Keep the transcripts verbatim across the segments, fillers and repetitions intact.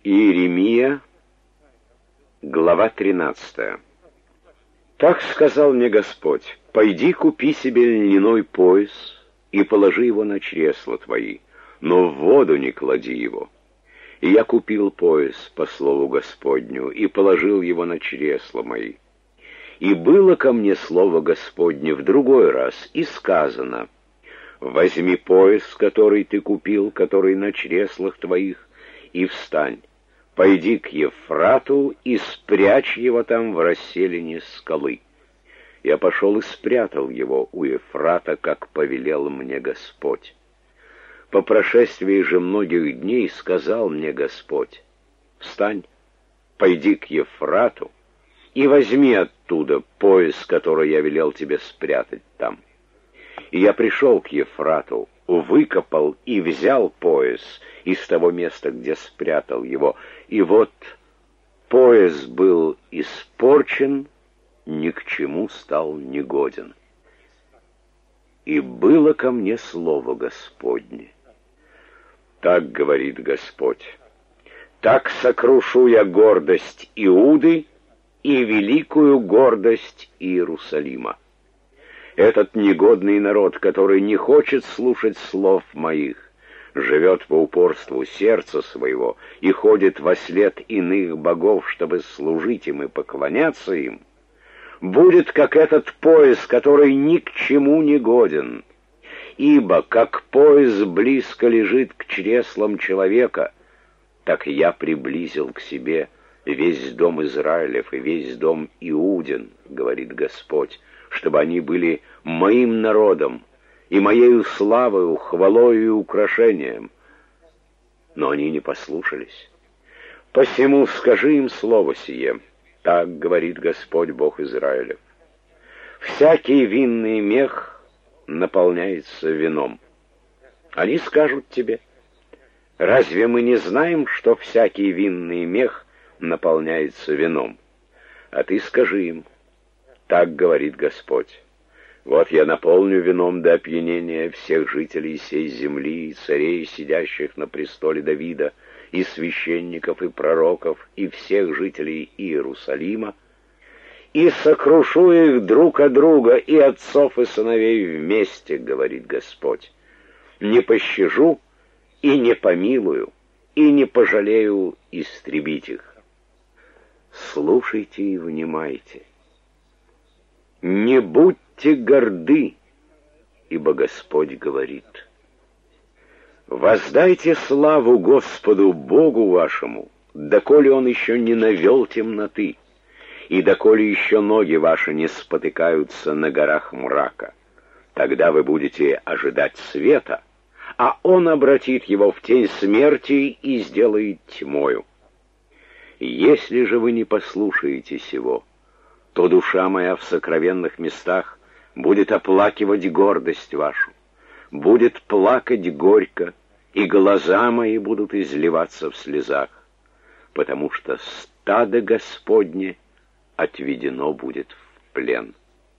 Иеремия, глава тринадцатая. «Так сказал мне Господь: пойди купи себе льняной пояс и положи его на чресла твои, но в воду не клади его. И я купил пояс по слову Господню и положил его на чресла мои. И было ко мне слово Господне в другой раз, и сказано: возьми пояс, который ты купил, который на чреслах твоих, и встань, пойди к Ефрату и спрячь его там в расселине скалы. Я пошел и спрятал его у Ефрата, как повелел мне Господь. По прошествии же многих дней сказал мне Господь: встань, пойди к Ефрату и возьми оттуда пояс, который я велел тебе спрятать там. И я пришел к Ефрату, выкопал и взял пояс из того места, где спрятал его, и вот пояс был испорчен, ни к чему стал негоден. И было ко мне слово Господне: так говорит Господь: так сокрушу я гордость Иуды и великую гордость Иерусалима. Этот негодный народ, который не хочет слушать слов моих, живет по упорству сердца своего и ходит вослед иных богов, чтобы служить им и поклоняться им, будет как этот пояс, который ни к чему не годен. Ибо как пояс близко лежит к чреслам человека, так я приблизил к себе весь дом Израилев и весь дом Иудин, говорит Господь, чтобы они были моим народом и моею славою, хвалою и украшением. Но они не послушались. Посему скажи им слово сие: так говорит Господь Бог Израилев: всякий винный мех наполняется вином. Они скажут тебе: разве мы не знаем, что всякий винный мех наполняется вином? А ты скажи им: так говорит Господь: вот я наполню вином до опьянения всех жителей сей земли, и царей, сидящих на престоле Давида, и священников, и пророков, и всех жителей Иерусалима, и сокрушу их друг от друга, и отцов и сыновей вместе, говорит Господь. Не пощажу и не помилую, и не пожалею истребить их. Слушайте и внимайте. Не будьте горды, ибо Господь говорит: воздайте славу Господу Богу вашему, доколе Он еще не навел темноты, и доколе еще ноги ваши не спотыкаются на горах мрака. Тогда вы будете ожидать света, а Он обратит его в тень смерти и сделает тьмою. Если же вы не послушаете сего, то душа моя в сокровенных местах будет оплакивать гордость вашу, будет плакать горько, и глаза мои будут изливаться в слезах, потому что стадо Господне отведено будет в плен.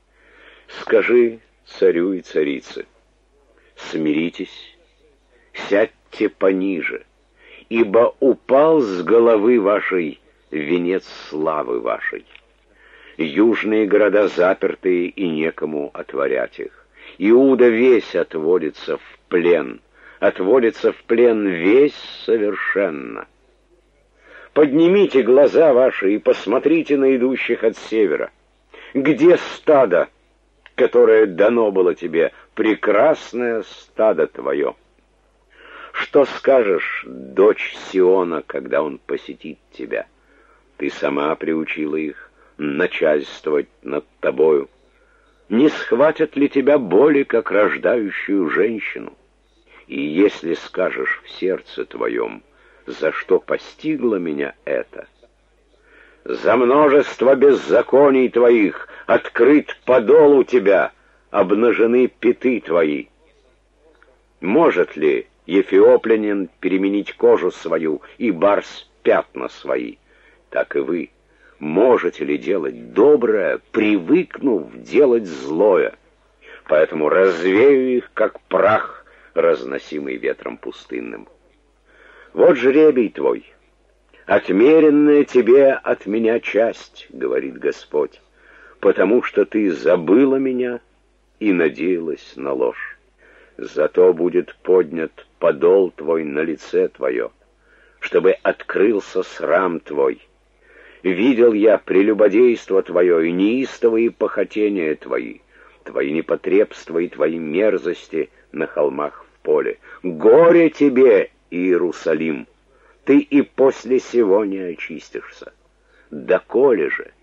Скажи царю и царице: смиритесь, сядьте пониже, ибо упал с головы вашей венец славы вашей. Южные города запертые, и некому отворять их. Иуда весь отводится в плен, отводится в плен весь совершенно. Поднимите глаза ваши и посмотрите на идущих от севера. Где стадо, которое дано было тебе, прекрасное стадо твое? Что скажешь, дочь Сиона, когда он посетит тебя? Ты сама приучила их начальствовать над тобою. Не схватят ли тебя боли, как рождающую женщину? И если скажешь в сердце твоем: за что постигло меня это? За множество беззаконий твоих открыт подол у тебя, обнажены пяты твои. Может ли эфиоплянин переменить кожу свою и барс пятна свои? Так и вы можете ли делать доброе, привыкнув делать злое? Поэтому развею их, как прах, разносимый ветром пустынным. Вот жребий твой. «Отмеренная тебе от меня часть, — говорит Господь, — потому что ты забыла меня и надеялась на ложь. Зато будет поднят подол твой на лице твое, чтобы открылся срам твой. Видел я прелюбодейство твое и неистовые похотения твои, твои непотребства и твои мерзости на холмах в поле. Горе тебе, Иерусалим! Ты и после сего не очистишься. Доколе же